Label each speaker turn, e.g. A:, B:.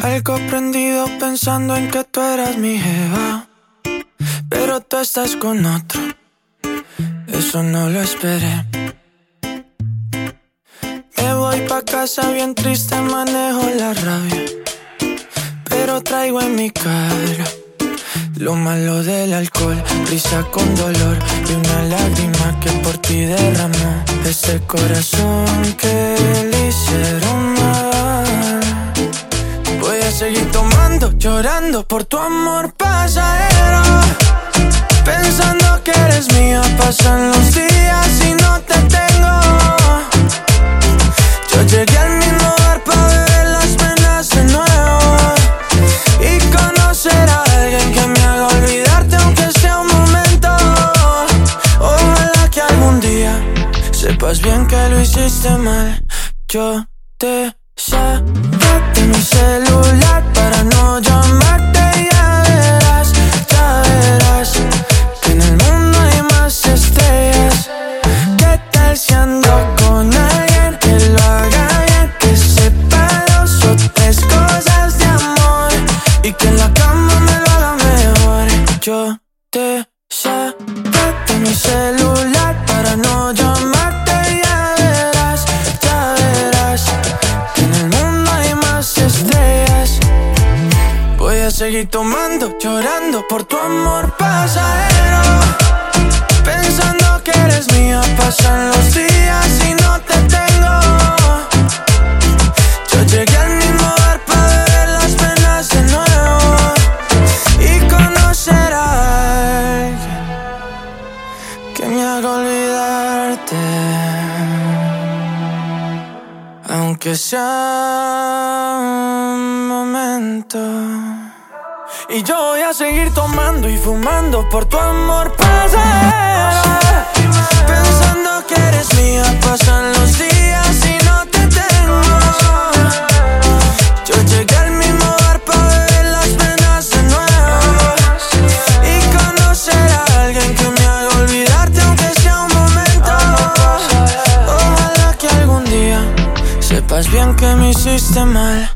A: Algo prendido pensando en que tú eras mi jeva, pero tú estás con otro, eso no lo esperé. Me voy pa' casa bien triste, manejo la rabia, pero traigo en mi cara lo malo del alcohol, risa con dolor y una lágrima que por ti derramó ese corazón que le hicieron mal. Voy a seguir tomando, llorando por tu amor pasajero, pensando que eres mía. Pasan los días y no te tengo. Yo llegué al mismo bar pa' beber las penas de nuevo y conocer a alguien que me haga olvidarte aunque sea un momento. Ojalá que algún día sepas bien que lo hiciste mal. Yo te saqué de mi celular para no llamarte. Ya verás que en el mundo hay más estrellas. ¿Qué tal si ando con alguien que lo haga bien, que sepa dos o tres cosas de amor y que en la cama me lo haga mejor? Yo te saqué de mi celular para no llamarte. Ya verás que en el mundo hay más estrellas. Voy a seguir tomando, llorando por tu amor pasajero, pensando que eres mía. Pasan los días y no te tengo. Yo llegué al mismo bar pa' beber las penas de nuevo y conocer a alguien que me haga olvidarte, aunque sea un momento. Y yo voy a seguir tomando y fumando por tu amor pasajero, pensando que eres mía. Pasan los días y no te tengo. Yo llegué al mismo bar pa' beber las penas de nuevo y conocer a alguien que me haga olvidarte aunque sea un momento. Ojalá que algún día sepas bien que me hiciste mal.